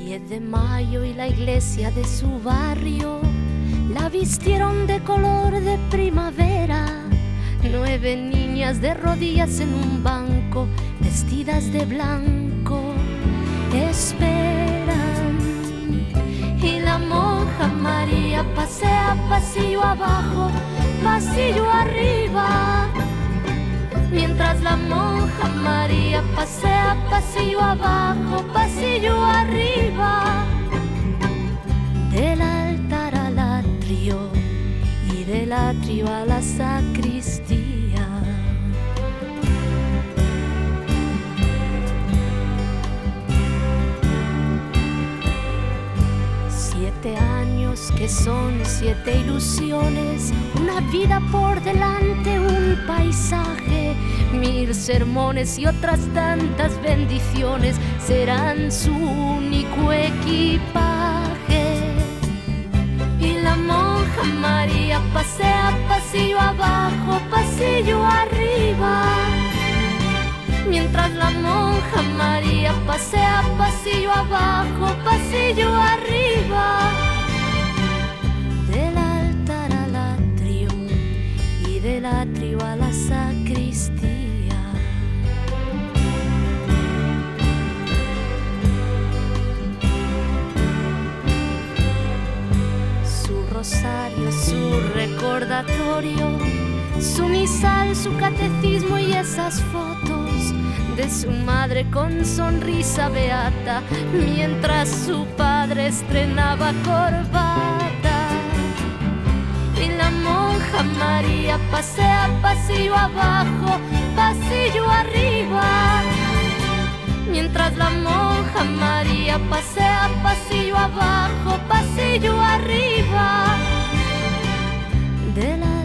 10 de mayo y la iglesia de su barrio la vistieron de color de primavera. 9 niñas de rodillas en un banco, vestidas de blanco, esperan. Y la monja María pasea pasillo abajo, pasillo arriba. Mientras la monja María pasea pasillo abajo, pasillo arriba. Del altar al atrio y del atrio a la sacristía. 7 años que son 7 ilusiones, una vida por delante, un paisaje, 1000 sermones y otras tantas bendiciones serán su único equipaje. Y la monja María pasea pasillo abajo, pasillo arriba. Mientras la monja María pasea pasillo abajo, pasillo arriba. Del altar al atrio y del atrio a la sacristía. Su rosario, su recordatorio, su misal, su catecismo y esas fotos de su madre con sonrisa beata, mientras su padre estrenaba corbata. Y la monja María pasea pasillo abajo, pasillo arriba. Mientras la monja María pasea pasillo abajo, pasillo arriba. De la